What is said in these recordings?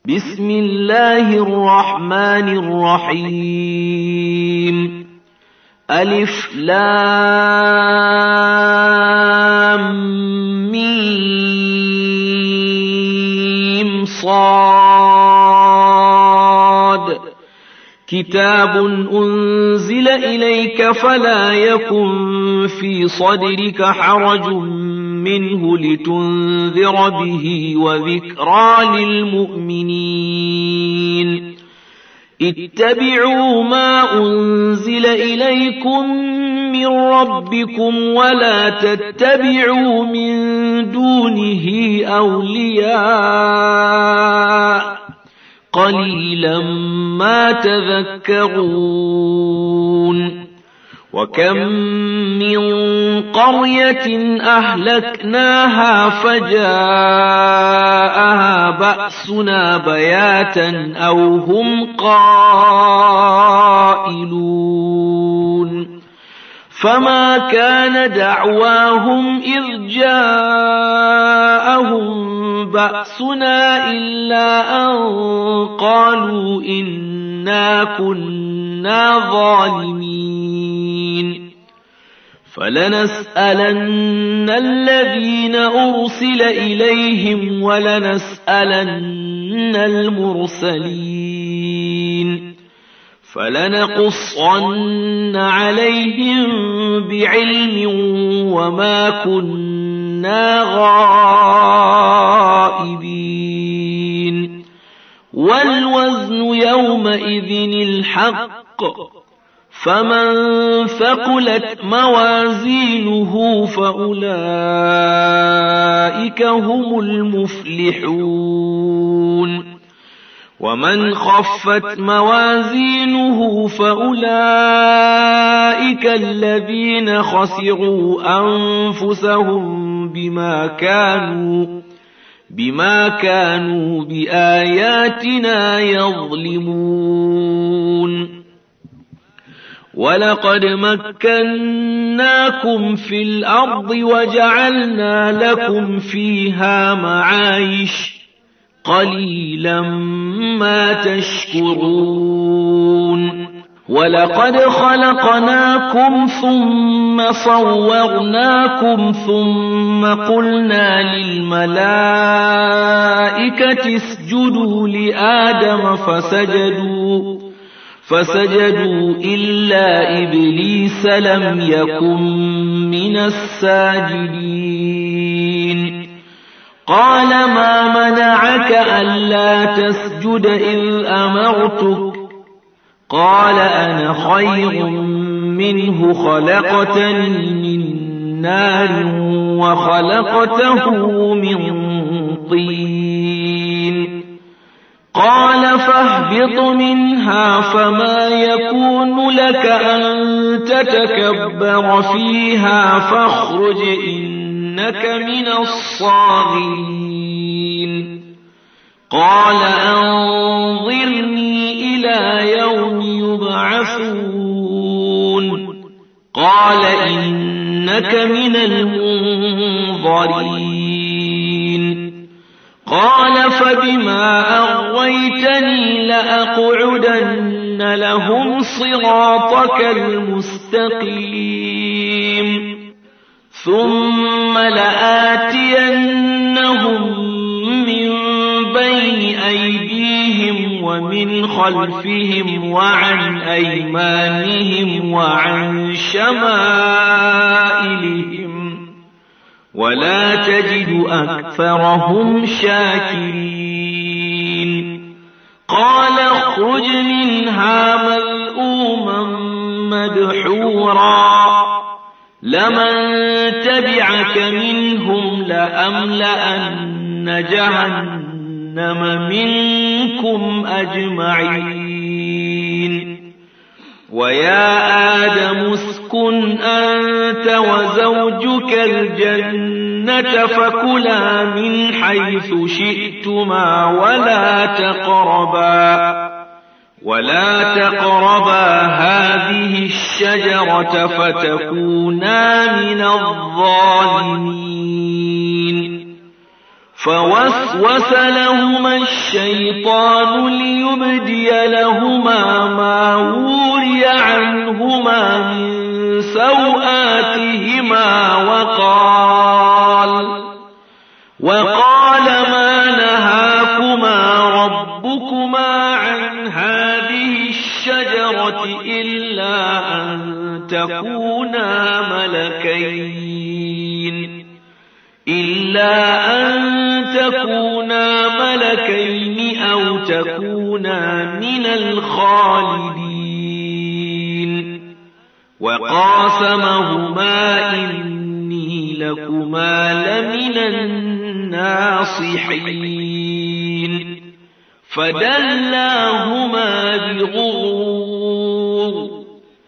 بسم الله الرحمن الرحيم ألف لام ميم صاد كتاب أنزل إليك فلا يكن في صدرك حرج منه لتنذر به وذكرى للمؤمنين اتبعوا ما أنزل إليكم من ربكم ولا تتبعوا من دونه أولياء قليلا ما تذكرون وكم من قرية أهلكناها فجاءها بأسنا بياتا أو هم قائلون فما كان دعواهم إذ جاءهم بأسنا إلا أن قالوا إنا كنا ظالمين فلنسألن الذين أرسل إليهم ولنسألن المرسلين فلنقصن عليهم بعلم وما كنا غائبين والوزن يومئذ الحق فمن ثقلت موازينه فأولئك هم المفلحون ومن خفت موازينه فأولئك الذين خسروا أنفسهم بما كانوا بآياتنا يظلمون ولقد مكناكم في الأرض وجعلنا لكم فيها معايش قليلا ما تشكرون ولقد خلقناكم ثم صورناكم ثم قلنا للملائكة اسجدوا لآدم فسجدوا إلا إبليس لم يكن من الساجدين قال ما منعك ألا تسجد إذ أمرتك قال أنا خير منه خلقتني من نار وخلقته من طين قال فاهبط منها فما يكون لك أن تتكبر فيها فاخرج إنك من الصاغرين قال أنظرني إلى يوم يبعثون قال إنك من المنظرين قال فبما أغويتني لأقعدن لهم صراطك المستقيم ثم لآتينهم من بين أيديهم ومن خلفهم وعن أيمانهم وعن شمائلهم ولا تجد أكثرهم شاكرين قال اخرج منها مذءوما مدحورا لمن تبعك منهم لأملأن جهنم منكم أجمعين ويا آدم اسكن أنت وزوجك الجنة فكلا من حيث شئتما ولا تقربا هذه الشجرة فتكونا من الظالمين فوسوس لهما الشيطان ليبدي لهما ما وري عنهما من سوآتهما وقال ما نهاكما ربكما عن هذه الشجرة إلا أن تكونا ملكين أو تكونا من الخالدين وقاسمهما إني لكما لمن الناصحين فدلاهما بغرور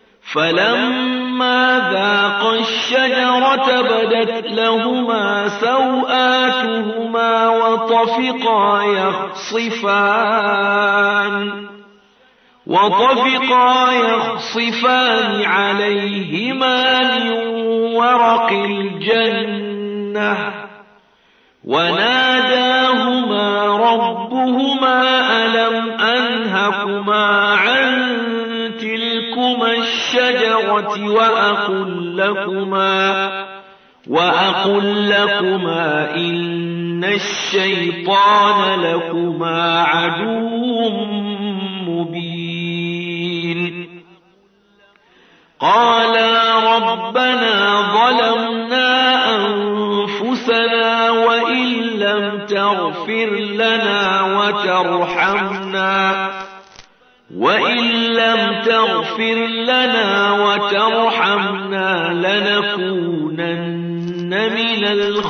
فلما ذاقا الشجرة بدت لهما سوآتهما وطفقا يخصفان عليهما من ورق الجنة وناداهما ربهما ألم أنهكما عن تلكما الشجرة وأقل لكما إن الشيطان لكما عدو مبين قالا ربنا ظلمنا أنفسنا وإن لم تغفر لنا وترحمنا لنكونن من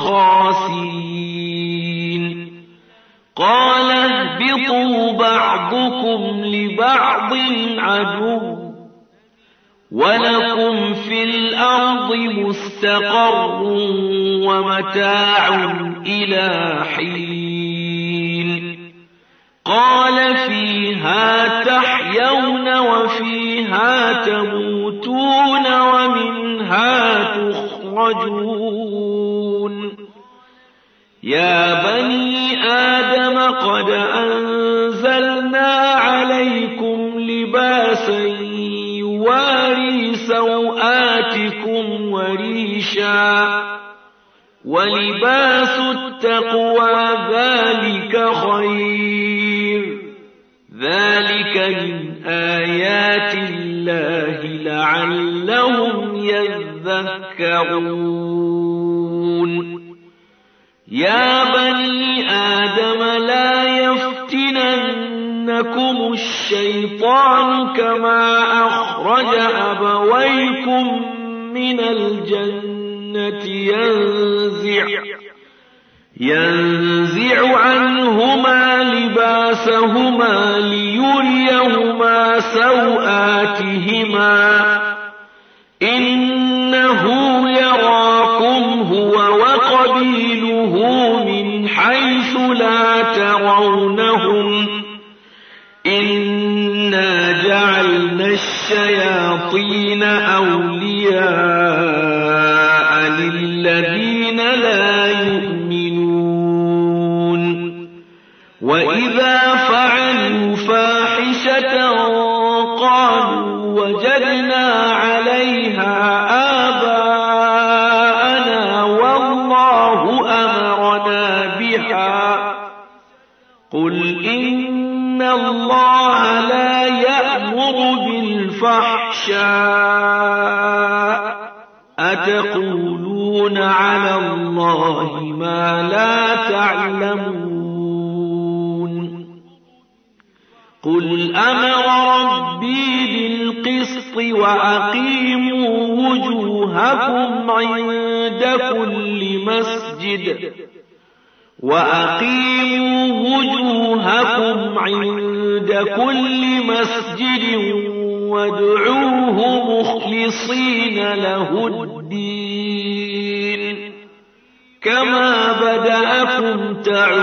الخاسرين قال اهبطوا بعضكم لبعض عدو ولكم في الأرض مستقر ومتاع إلى حين قال فيها تحيون وفيها تموتون ومنها تخرجون يا بني آدم قد أنزلنا عليكم لباسا يواري سوآتكم وريشا ولباس التقوى ذلك خير ذلك من آيات الله لعلهم يذكرون يا بني آدم لا يفتننكم الشيطان كما أخرج أبويكم من الجنة ينزع عنهما لباسهما ليريهما سوآتهما إنه يراكم هو وقبيله من حيث لا ترونهم إنا جعلنا الشياطين أولياء للذين لا يؤمنون وإذا فعلوا فاحشة قالوا وجدنا عليها آباءنا والله أمرنا بها قل إن الله لا يأمر بالفحشاء أتقولون على الله ما لا تعلمون قل أمر ربي بالقسط وأقيموا وجوهكم عند كل مسجد وادعوه مخلصين له الدين كما بدأكم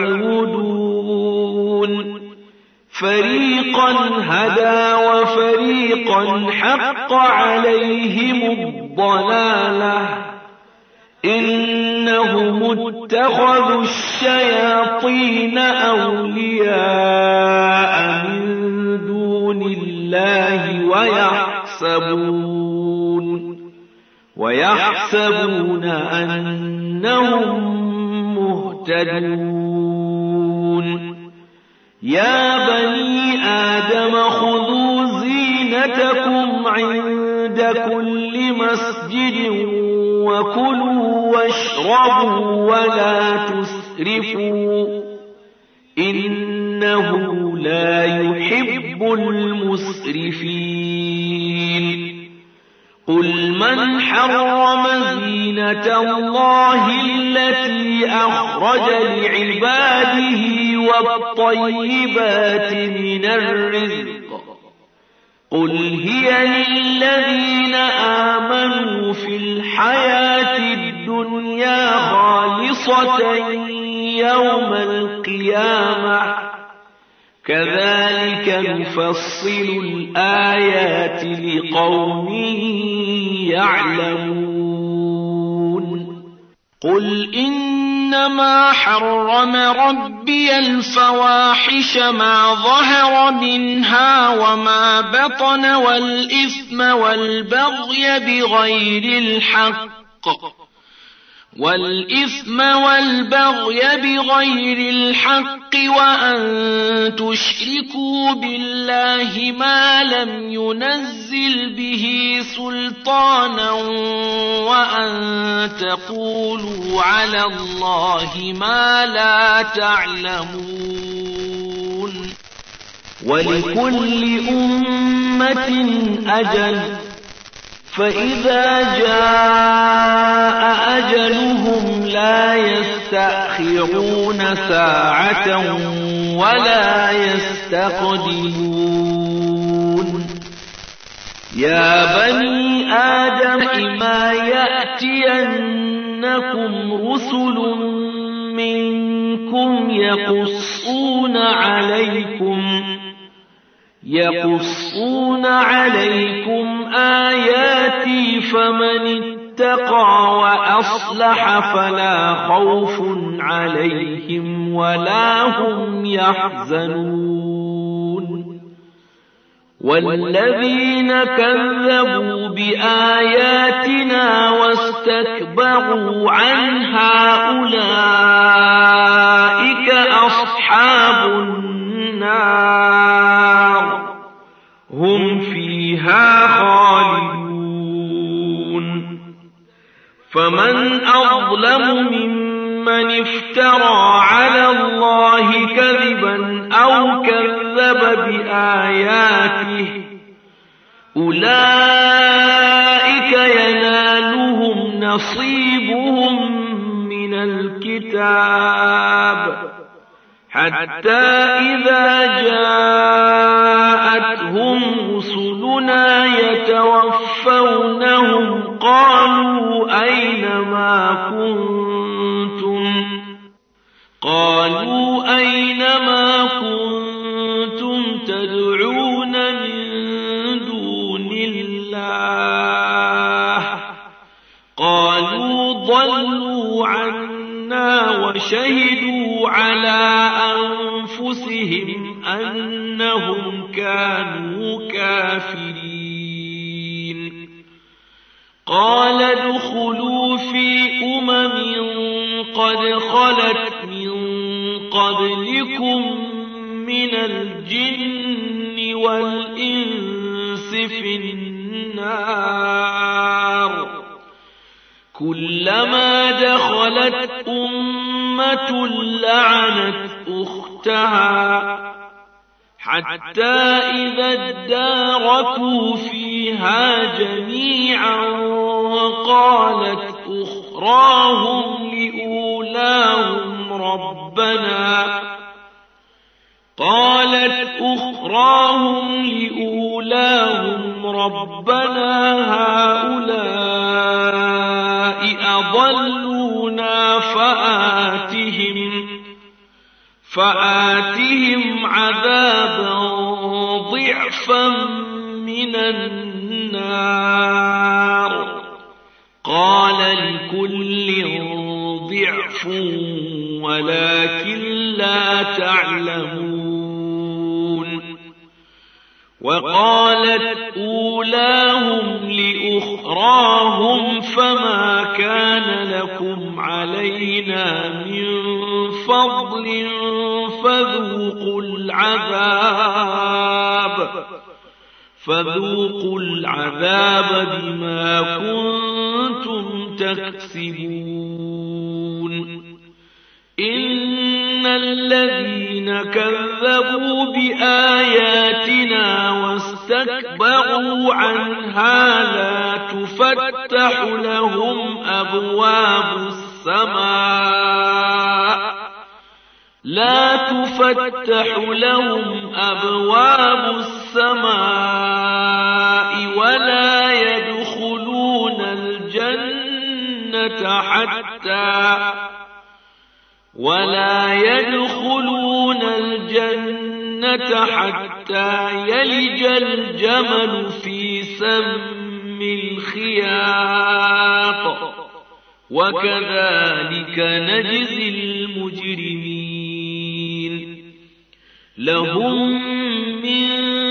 تعودون فريقا هدى وفريقا حق عليهم الضلالة إنهم اتخذوا الشياطين أولياء من دون الله ويحسبون أنهم مهتدون. يا بني آدم خذوا زينتكم عند كل مسجد وكلوا واشربوا ولا تسرفوا إنه لا يحب المسرفين. قل من حرم زينة الله التي أخرج لعباده والطيبات من الرزق قل هي للذين آمنوا في الحياة الدنيا خالصة يوم القيامة كذلك نفصل الآيات لقوم يعلمون. قل إنما حرم ربي الفواحش ما ظهر منها وما بطن والإثم والبغي بغير الحق وأن تشركوا بالله ما لم ينزل به سلطانا وأن تقولوا على الله ما لا تعلمون. ولكل أمة أجل فإذا جاء أجلهم لا يستأخرون ساعة ولا يستقدمون. يا بني آدم إما يأتينكم رسل منكم يقصون عليكم آياتي فمن اتقى وأصلح فلا خوف عليهم ولا هم يحزنون. والذين كذبوا بآياتنا واستكبروا عنها أولئك أصحاب النار هم فيها خالدون. فمن أظلم ممن افترى على الله كذبا أو كذب بآياته أولئك ينالهم نصيبهم من الكتاب حتى إذا جاءتهم رسلنا يتوفونهم قالوا أين ما كنتم تدعون من دون الله قالوا ضلوا عنا وشهدوا على أنفسهم أنهم كانوا كافرين. قال ادخلوا في قد خلت من قبلكم من الجن والإنس في النار كلما دخلت أمة لعنت أختها حتى إذا اداركوا فيها جميعا قالت أخراهم لأولاهم ربنا هؤلاء أضلونا فآتهم عذابا ضعفا من النار قال لكل ولكن لا تعلمون وقالت أولاهم لأخراهم فما كان لكم علينا من فضل فذوقوا العذاب بما كنتم تكسبون إن الذين كذبوا بآياتنا واستكبروا عنها لا تفتح لهم أبواب السماء ولا يدخلون الجنة حتى يلج الجمل في سم الخياط وكذلك نجزي المجرمين لهم من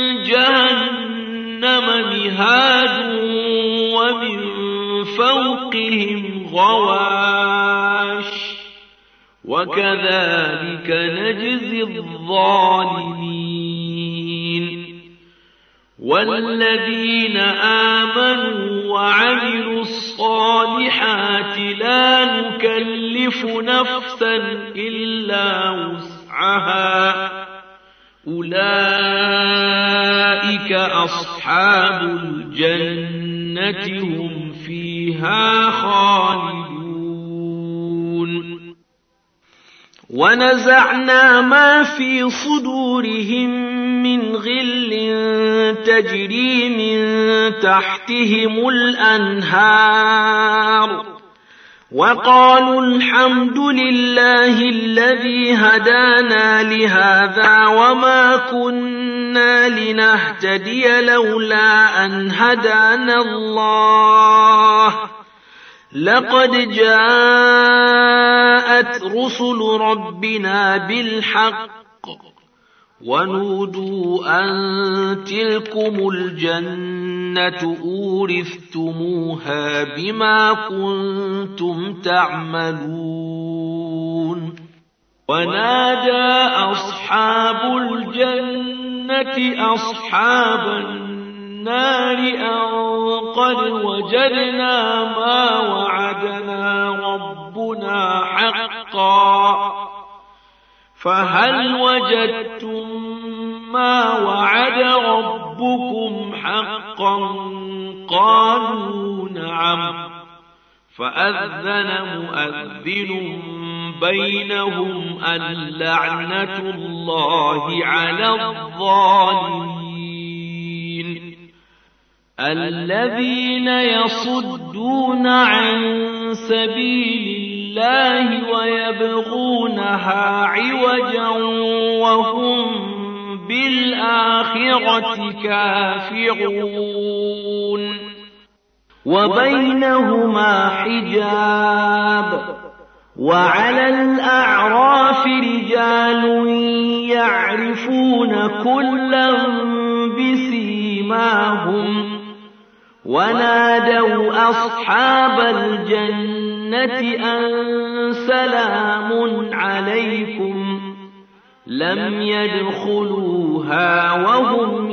جهنم مهاد ومن فوقهم غواش وكذلك نجزي الظالمين والذين آمنوا وعملوا الصالحات لا نكلف نفسا إلا وسعها أولئك أصحاب الجنة هم فيها خالدون ونزعنا ما في صدورهم من غل تجري من تحتهم الأنهار وقالوا الحمد لله الذي هدانا لهذا وما كنا لنهتدي لولا أن هدانا الله لقد جاءت رسل ربنا بالحق ونودوا أن تلكم الجنة أورثتموها بما كنتم تعملون ونادى أصحاب الجنة أصحاب النار أن قد وجدنا ما وعدنا ربنا حقا فهل وجدتم ما وعد ربكم حقا قالوا نعم فأذن مؤذن بينهم اللعنة الله على الظالمين الذين يصدون عن سبيل الله ويبغونها عوجا وهم بالآخرة كافرون وبينهما حجاب وعلى الأعراف رجال يعرفون كلا بسيماهم ونادوا أصحاب الجنة أن سلام عليكم لم يدخلوها وهم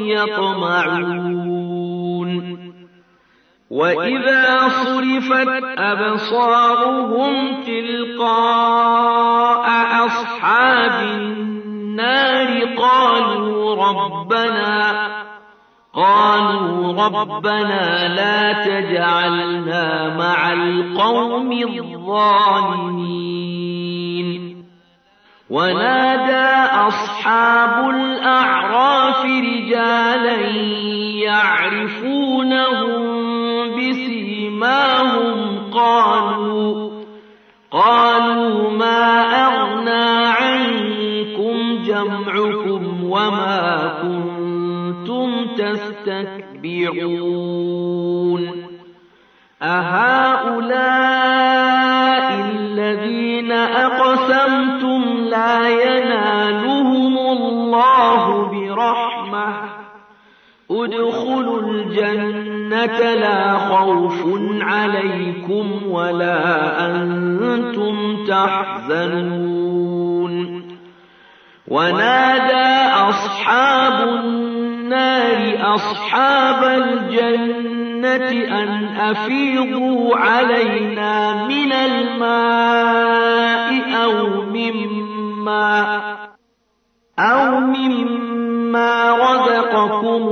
يطمعون وإذا صرفت أبصارهم تلقاء أصحاب النار قالوا ربنا لا تجعلنا مع القوم الظالمين ونادى أصحاب الأعراف رجالا يعرفونهم بسيماهم قالوا ما أغنى عنكم جمعكم وما كنتم تستكبرون أهؤلاء الذين أقسمتم لا ينالهم الله برحمة ادخلوا الجنة لا خوف عليكم ولا أنتم تحزنون ونادى أصحاب النار أصحاب الجنة أن أفيضوا علينا من الماء أو مما رزقكم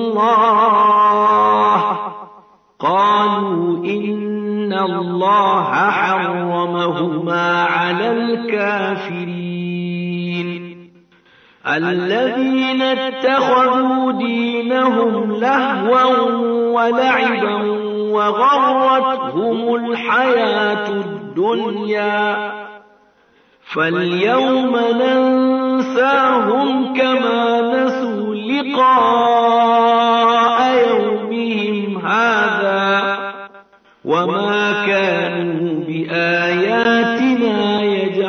الله قالوا إن الله حرمهما على الكافرين الذين اتخذوا دينهم لهوا ولعبا وغرتهم الحياة الدنيا فاليوم ننساهم كما نسوا لقاء يومهم هذا وما كانوا بآياتنا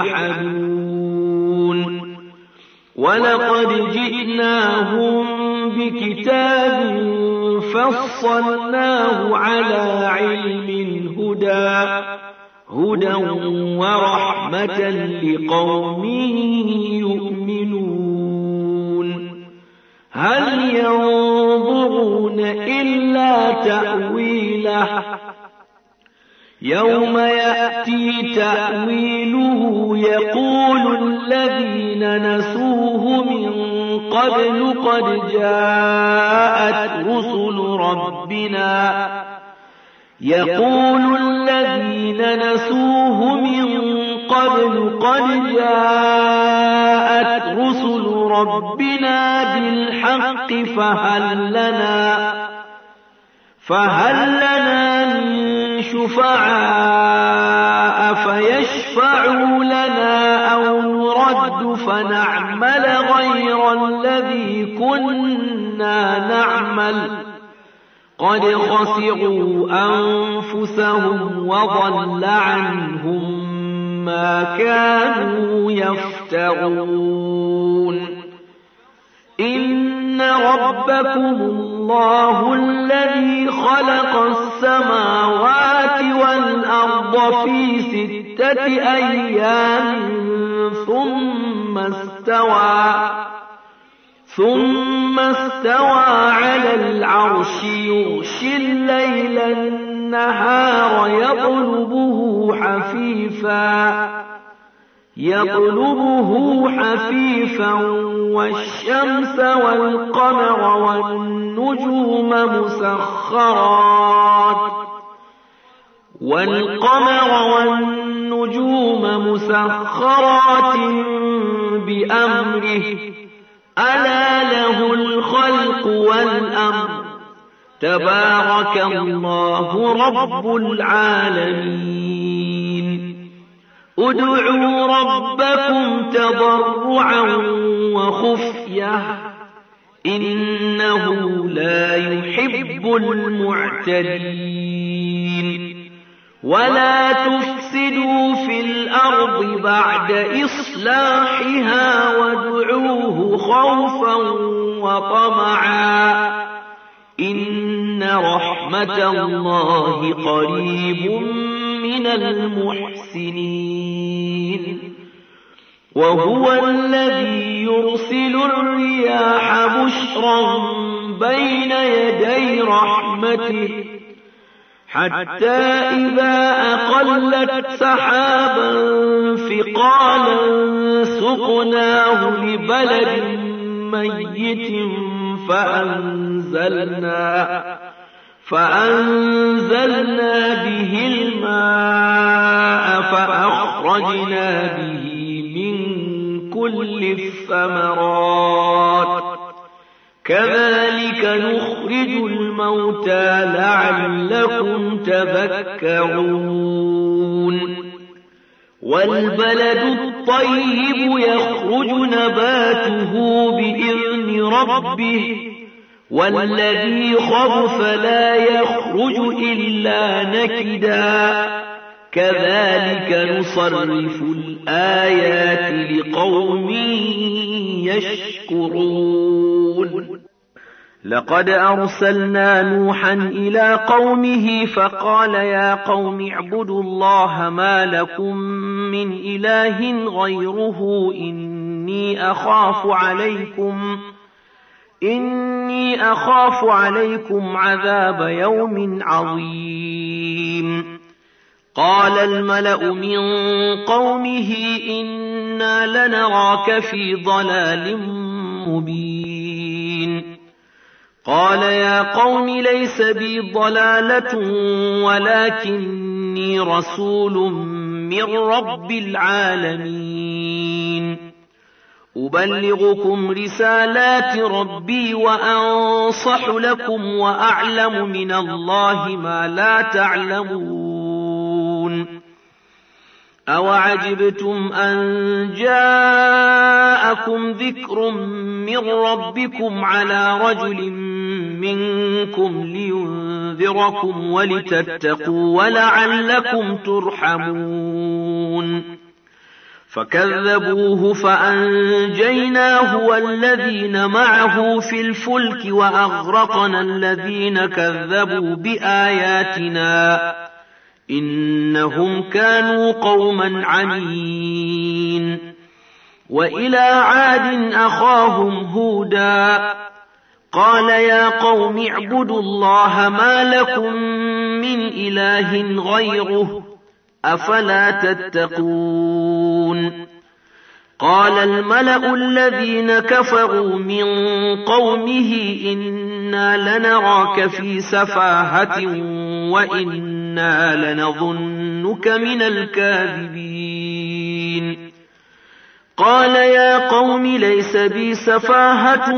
يجحدون ولقد جئناهم بكتاب فصلناه على علم هدى ورحمة لقوم يؤمنون هل ينظرون إلا تأويله يوم يأتي تأويله يقول الذين نسوه من قبل قد جاءت رسل ربنا بالحق فهل لنا من شفعاء فيشفعوا لنا أو نرد فنعمل غير الذي كنا نعمل قد خسروا أنفسهم وضل عنهم ما كانوا يفترون إن ربكم الله الذي خلق السماوات والأرض في 6 أيام ثم استوى على العرش يغشي الليل النهار يطلبه حفيفا والشمس والقمر والنجوم مسخرات بأمره ألا له الخلق والأمر تبارك الله رب العالمين ادعوا ربكم تضرعا وخفية إنه لا يحب المعتدين ولا تفسدوا في الأرض بعد إصلاحها وادعوه خوفا وطمعا إن رحمة الله قريب من المحسنين وهو الذي يرسل الرياح بشرا بين يدي رحمته حتى إذا أقلت سحابا ثقالا سقناه لبلد ميت فأنزلنا به الماء فأخرجنا به من كل الثمرات كذلك نخرج الموتى لعلكم تذكرون والبلد الطيب يخرج نباته بإذن ربه والذي خبث لا يخرج إلا نكدا كذلك نصرف الآيات لقوم يشكرون لقد أرسلنا نوحا إلى قومه فقال يا قوم اعبدوا الله ما لكم من إله غيره إني أخاف عليكم عذاب يوم عظيم قال الملأ من قومه إنا لنراك في ضلال مبين قال يا قوم ليس بي ضلالة ولكني رسول من رب العالمين أبلغكم رسالات ربي وأنصح لكم وأعلم من الله ما لا تعلمون أوعجبتم أن جاءكم ذكر من ربكم على رجل منكم لينذركم ولتتقوا ولعلكم ترحمون فكذبوه فأنجيناه والذين معه في الفلك وأغرقنا الذين كذبوا بآياتنا إنهم كانوا قوما عمين وإلى عاد أخاهم هودا قال يا قوم اعبدوا الله ما لكم من إله غيره أفلا تتقون قال الملأ الذين كفروا من قومه إنا لنراك في سفاهة وإنا لنظنك من الكاذبين قال يا قوم ليس بي سفاهة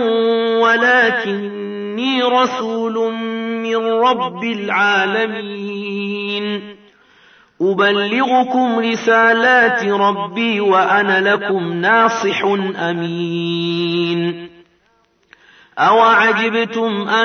ولكني رسول من رب العالمين أبلغكم رسالات ربي وأنا لكم ناصح أمين أوعجبتم أن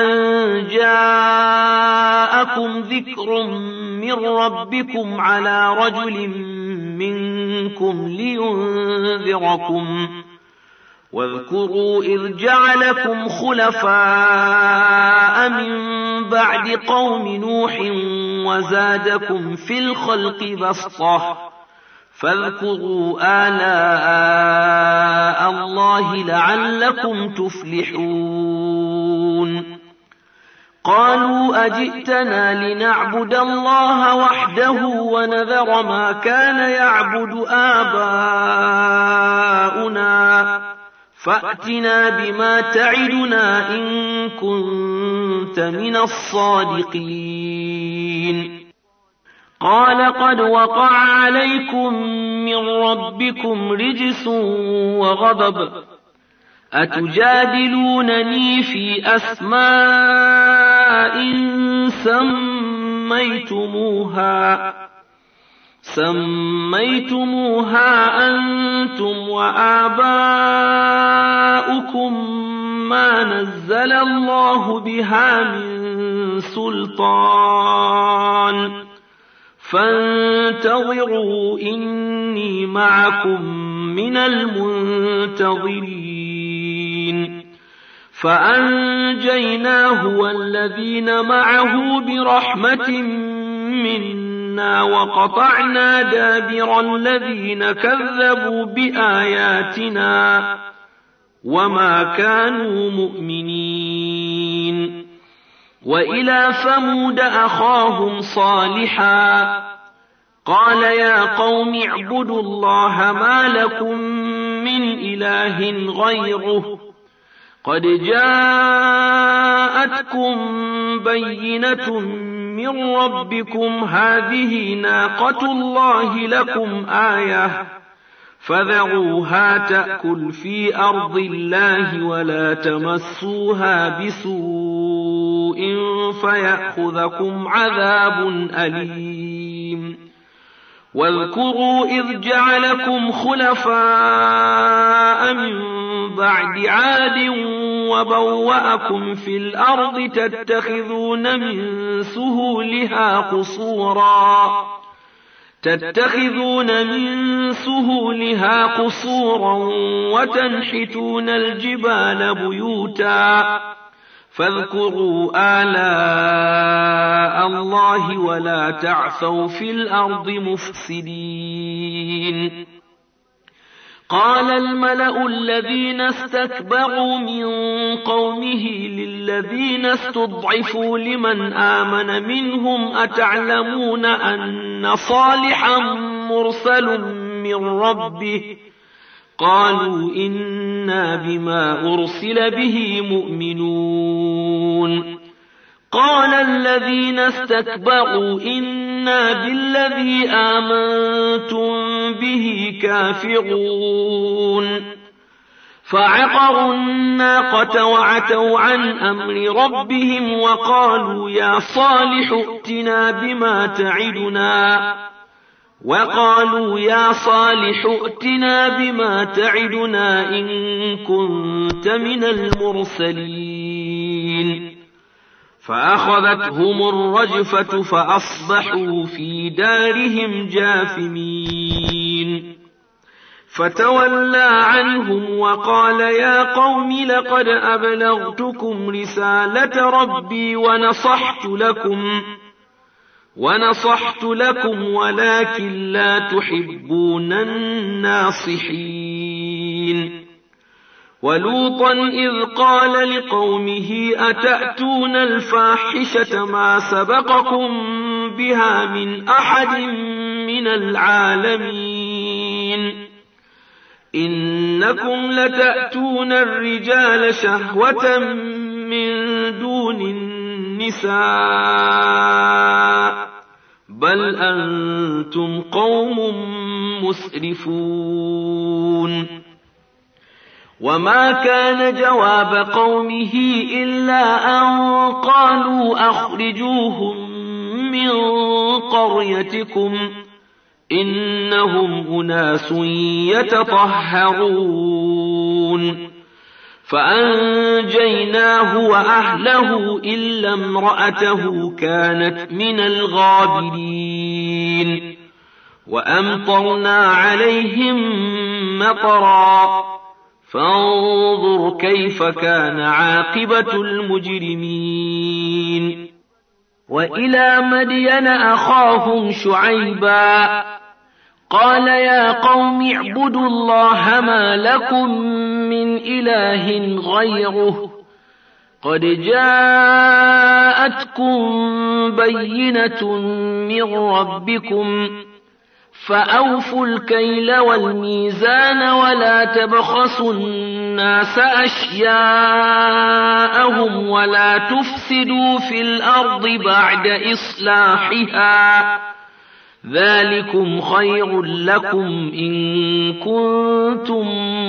جاءكم ذكر من ربكم على رجل منكم لينذركم واذكروا إذ جعلكم خلفاء من بعد قوم نوح وزادكم في الخلق بسطة فاذكروا آلاء الله لعلكم تفلحون قالوا أجئتنا لنعبد الله وحده ونذر ما كان يعبد آباؤنا فأتنا بما تعدنا إن كنت من الصادقين قال قد وقع عليكم من ربكم رجس وغضب أتجادلونني في أسماء سميتموها أنتم وآباؤكم ما نزل الله بها من سلطان فانتظروا إني معكم من المنتظرين فأنجيناه والذين معه برحمة منا وقطعنا دابر الذين كذبوا بآياتنا وما كانوا مؤمنين وإلى ثمود أخاهم صالحا قال يا قوم اعبدوا الله ما لكم من إله غيره قد جاءتكم بينة من ربكم هذه ناقة الله لكم آية فذروها تأكل في أرض الله ولا تمسوها بسوء فيأخذكم عذاب أليم واذكروا إذ جعلكم خلفاء من بعد عاد وبوأكم في الأرض تتخذون من سهولها قصورا تتخذون من سهولها قصورا وتنحتون الجبال بيوتا فاذكروا آلاء الله ولا تعثوا في الأرض مفسدين. قال الملأ الذين استكبروا من قومه للذين استضعفوا لمن آمن منهم أتعلمون أن صالحا مرسل من ربه قالوا إنا بما أرسل به مؤمنون. قال الذين استكبروا إنا بالذي آمنتم به كافرون. فعقروا الناقة وعتوا عن أمر ربهم وقالوا يا صالح ائتنا بما تعدنا إن كنت من المرسلين. فأخذتهم الرجفة فأصبحوا في دارهم جاثمين. فتولى عنهم وقال يا قوم لقد أبلغتكم رسالة ربي ونصحت لكم ولكن لا تحبون الناصحين. ولوطا إذ قال لقومه أتأتون الفاحشة ما سبقكم بها من أحد من العالمين إنكم لتأتون الرجال شهوة من دون النساء بل أنتم قوم مسرفون. وما كان جواب قومه إلا أن قالوا أخرجوهم من قريتكم إنهم أناس يتطهرون. فأنجيناه وأهله إلا امرأته كانت من الغابرين. وأمطرنا عليهم مطرا فانظر كيف كان عاقبة المجرمين. وإلى مدين أخاهم شعيبا قال يا قوم اعبدوا الله ما لكم من إله غيره قد جاءتكم بينة من ربكم فأوفوا الكيل والميزان ولا تبخسوا الناس أشياءهم ولا تفسدوا في الأرض بعد إصلاحها ذلكم خير لكم إن كنتم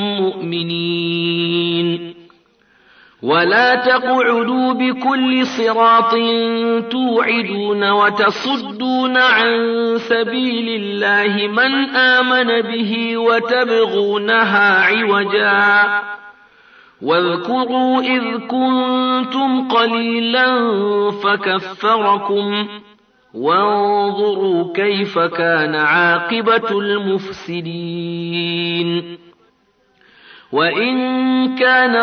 مؤمنين. ولا تقعدوا بكل صراط توعدون وتصدون عن سبيل الله من آمن به وتبغونها عوجا واذكروا إذ كنتم قليلا فكفركم وانظروا كيف كان عاقبة المفسدين. وإن كان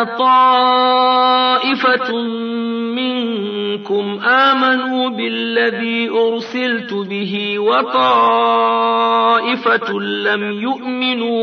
طائفة منكم آمنوا بالذي أرسلت به وطائفة لم يؤمنوا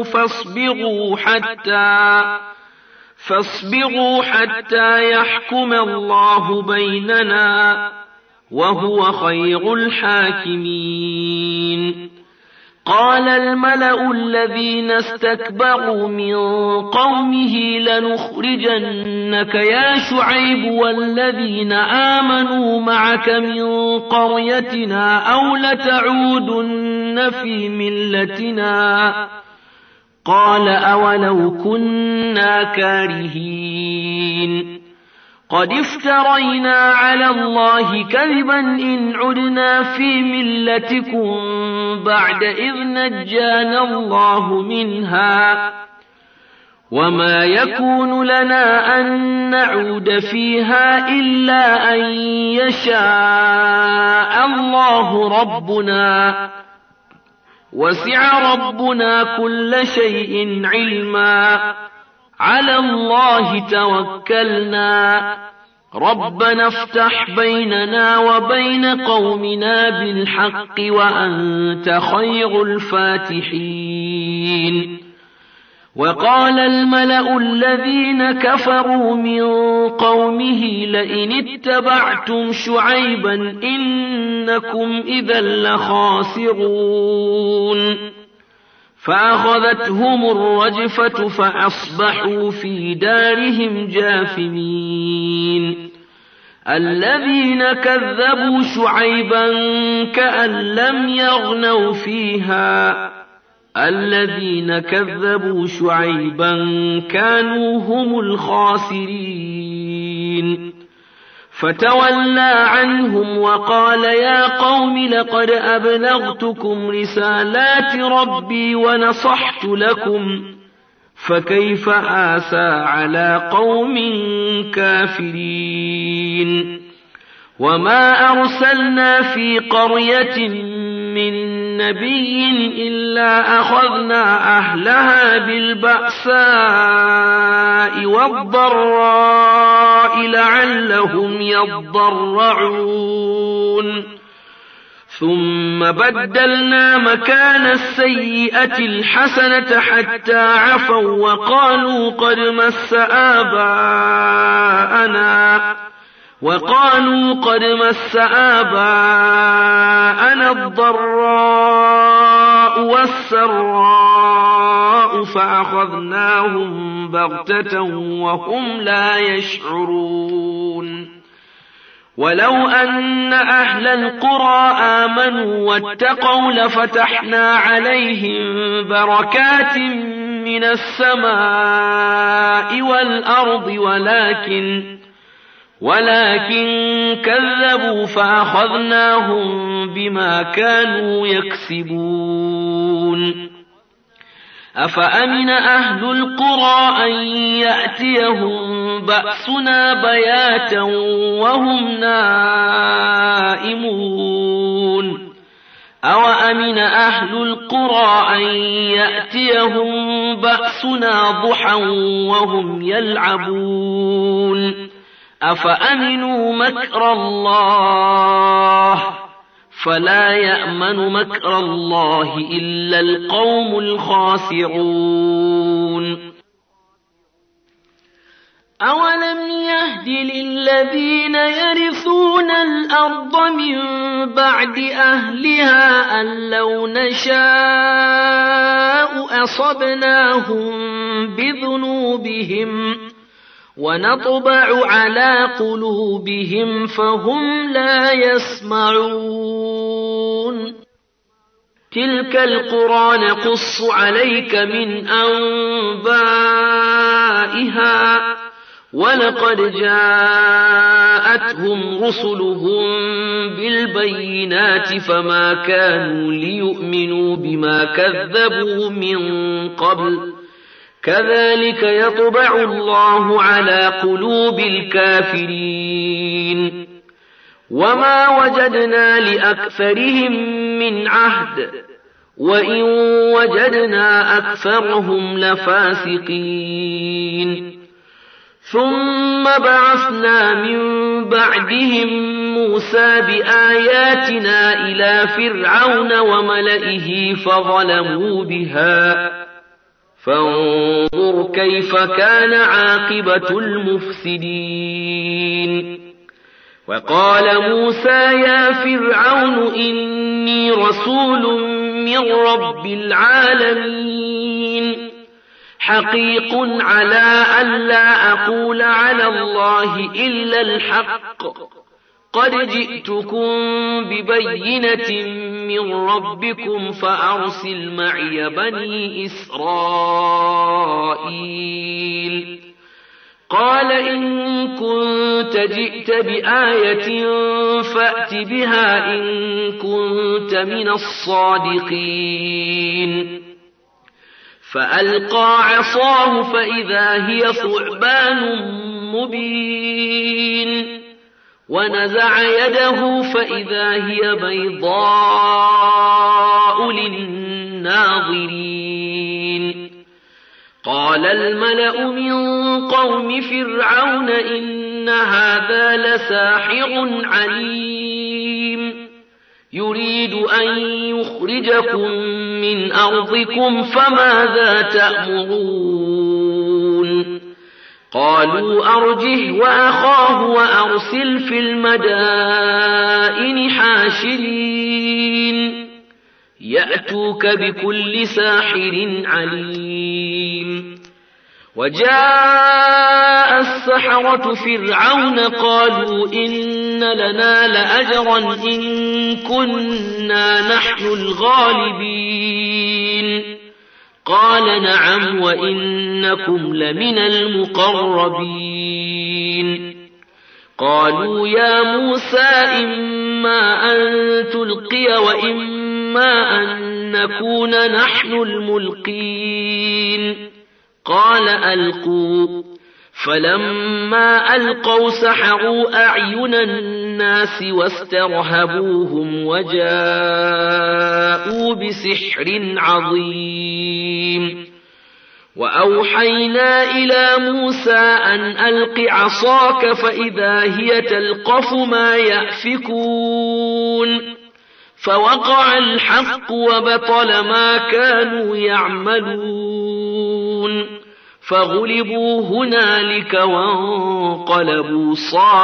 فاصبروا حتى يحكم الله بيننا وهو خير الحاكمين. قال الملأ الذين استكبروا من قومه لنخرجنك يا شعيب والذين آمنوا معك من قريتنا أو لتعودن في ملتنا قال أولو كنا كارهين. قد افترينا على الله كذبا إن عدنا في ملتكم بعد إذ نجانا الله منها وما يكون لنا أن نعود فيها إلا أن يشاء الله ربنا وسع ربنا كل شيء علما على الله توكلنا ربنا افتح بيننا وبين قومنا بالحق وأنت خير الفاتحين. وقال الملأ الذين كفروا من قومه لئن اتبعتم شعيبا إنكم إذا لخاسرون فأخذتهم الرجفة فأصبحوا في دارهم جاثمين. الذين كذبوا شعيبا كأن لم يغنوا فيها الذين كذبوا شعيبا كانوا هم الخاسرين. فتولى عنهم وقال يا قوم لقد أبلغتكم رسالات ربي ونصحت لكم فكيف آسى على قوم كافرين. وما أرسلنا في قرية من نبي إلا أخذنا أهلها بالبأساء والضراء لعلهم يضرعون ثم بدلنا مكان السيئة الحسنة حتى عفوا وقالوا قد مس آباءنا الضراء والسراء فأخذناهم بغتة وهم لا يشعرون. ولو أن أهل القرى آمنوا واتقوا لفتحنا عليهم بركات من السماء والأرض ولكن كذبوا فأخذناهم بما كانوا يكسبون. أفأمن أهل القرى أن يأتيهم بأسنا بياتا وهم نائمون أوأمن أهل القرى أن يأتيهم بأسنا ضحى وهم يلعبون أفأمنوا مكر الله فلا يأمن مكر الله إلا القوم الخاسرون. أولم يهد للذين يرثون الأرض من بعد أهلها أن لو نشاء أصبناهم بذنوبهم ونطبع على قلوبهم فهم لا يسمعون. تلك القرى نقص عليك من أنبائها ولقد جاءتهم رسلهم بالبينات فما كانوا ليؤمنوا بما كذبوا من قبل كذلك يطبع الله على قلوب الكافرين. وما وجدنا لأكثرهم من عهد وإن وجدنا أكثرهم لفاسقين. ثم بعثنا من بعدهم موسى بآياتنا إلى فرعون وملئه فظلموا بها فانظر كيف كان عاقبة المفسدين. وقال موسى يا فرعون إني رسول من رب العالمين حقيق على ألا أقول على الله إلا الحق قد جئتكم ببينة من ربكم فأرسل معي بني إسرائيل. قال إن كنت جئت بآية فأت بها إن كنت من الصادقين. فألقى عصاه فإذا هي ثعبان مبين ونزع يده فإذا هي بيضاء للناظرين قال الملأ من قوم فرعون إن هذا لساحر عليم يريد أن يخرجكم من أرضكم فماذا تأمرون قالوا أرجه وأخاه وأرسل في المدائن حاشرين يأتوك بكل ساحر عليم وجاء السحرة فرعون قالوا إن لنا لأجرا إن كنا نحن الغالبين قال نعم وإنكم لمن المقربين قالوا يا موسى إما أن تلقي وإما أن نكون نحن الملقين قال ألقوا فلما ألقوا سحروا أعين الناس واسترهبوهم وجاءوا بسحر عظيم وأوحينا إلى موسى أن ألق عصاك فإذا هي تلقف ما يأفكون فوقع الحق وبطل ما كانوا يعملون فغلبوا هنالك وانقلبوا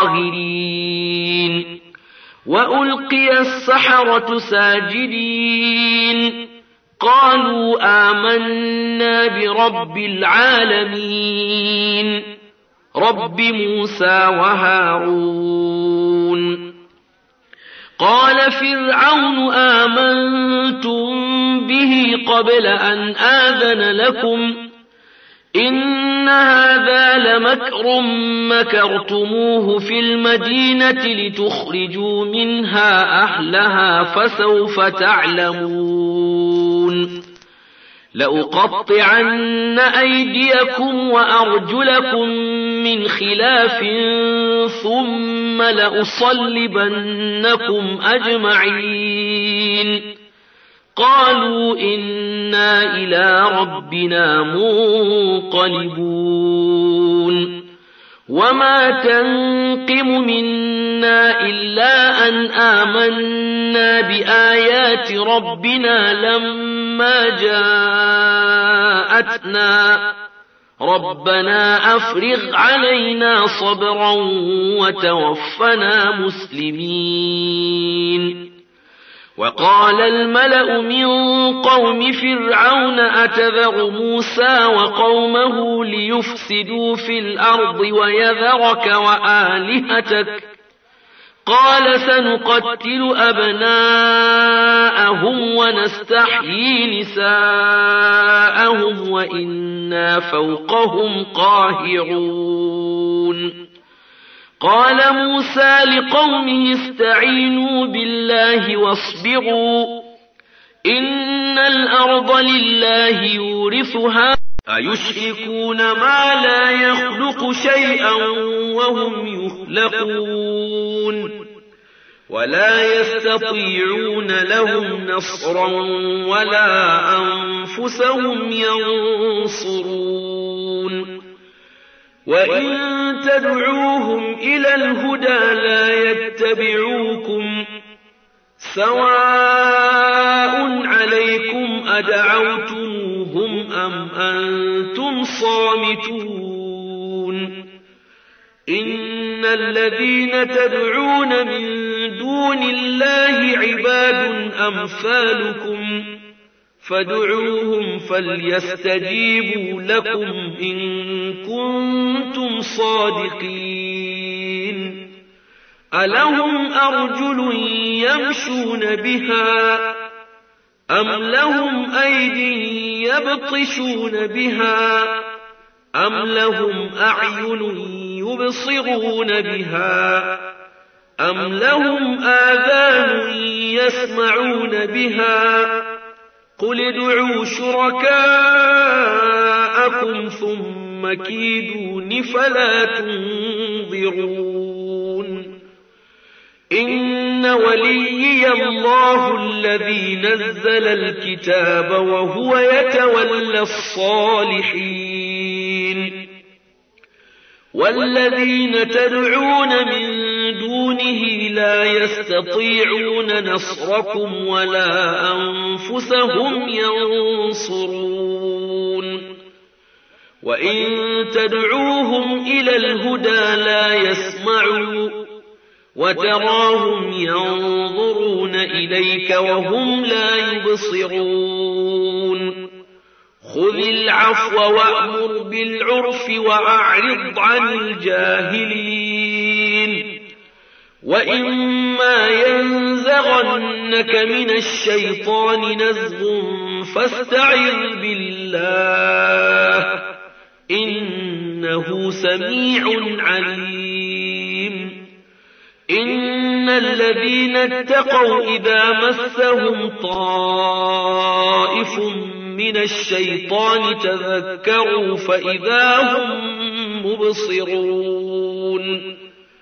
صاغرين وألقي السحرة ساجدين قالوا آمنا برب العالمين رب موسى وهارون قال فرعون آمنتم به قبل أن آذن لكم إن هذا لمكر مكرتموه في المدينة لتخرجوا منها أهلها فسوف تعلمون لأقطعن أيديكم وأرجلكم من خلاف ثم لأصلبنكم أجمعين قالوا إنا إلى ربنا منقلبون وما تنقم منا إلا أن آمنا بآيات ربنا لما جاءتنا ربنا أفرغ علينا صبرا وتوفنا مسلمين وقال الملأ من قوم فرعون أتذر موسى وقومه ليفسدوا في الأرض ويذرك وآلهتك قال سنقتل أبناءهم ونستحيي نساءهم وإنا فوقهم قاهرون قال موسى لقومه استعينوا بالله واصبروا إن الأرض لله يورثها أيشركون ما لا يخلق شيئا وهم يخلقون ولا يستطيعون لهم نصرا ولا أنفسهم ينصرون وإن تدعوهم إلى الهدى لا يتبعوكم سواء عليكم أدعوتموهم أم أنتم صامتون إن الذين تدعون من دون الله عباد أمثالكم فادعوهم فليستجيبوا لكم إن كنتم صادقين ألهم أرجل يمشون بها أم لهم أيد يبطشون بها أم لهم أعين يبصرون بها أم لهم آذان يسمعون بها قل ادعوا شركاءكم ثم كيدون فلا تنظرون إن وليي الله الذي نزل الكتاب وهو يتولى الصالحين والذين تدعون من دونه لا يستطيعون نصركم ولا أنفسهم ينصرون وإن تدعوهم إلى الهدى لا يسمعوا وتراهم ينظرون إليك وهم لا يبصرون خذ العفو وأمر بالعرف وأعرض عن الجاهلين وإما ينزغنك من الشيطان نزغ فاستعذ بالله إنه سميع عليم إن الذين اتقوا إذا مسهم طائف من الشيطان تذكروا فإذا هم مبصرون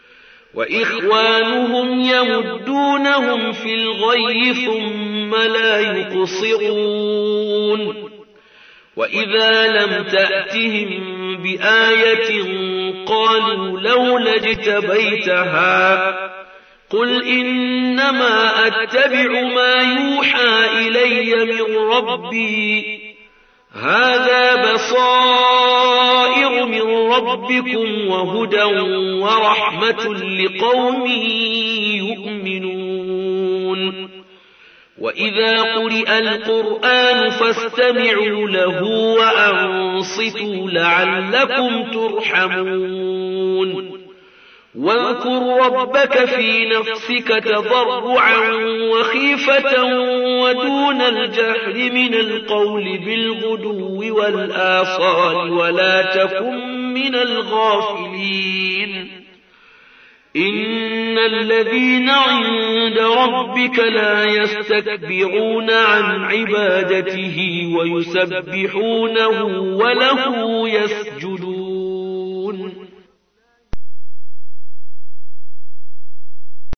وإخوانهم يمدونهم في الغي ثم لا يقصرون وإذا لم تأتهم بآية قالوا لولا اجتبيتها قل إنما أتبع ما يوحى إلي من ربي هذا بصائر من ربكم وهدى ورحمة لقوم يؤمنون وإذا قرئ القرآن فاستمعوا له وأنصتوا لعلكم ترحمون واذكر ربك في نفسك تضرعا وخيفة ودون الجهر من القول بالغدو والآصال ولا تكن من الغافلين إن الذين عند ربك لا يستكبرون عن عبادته ويسبحونه وله يسجدون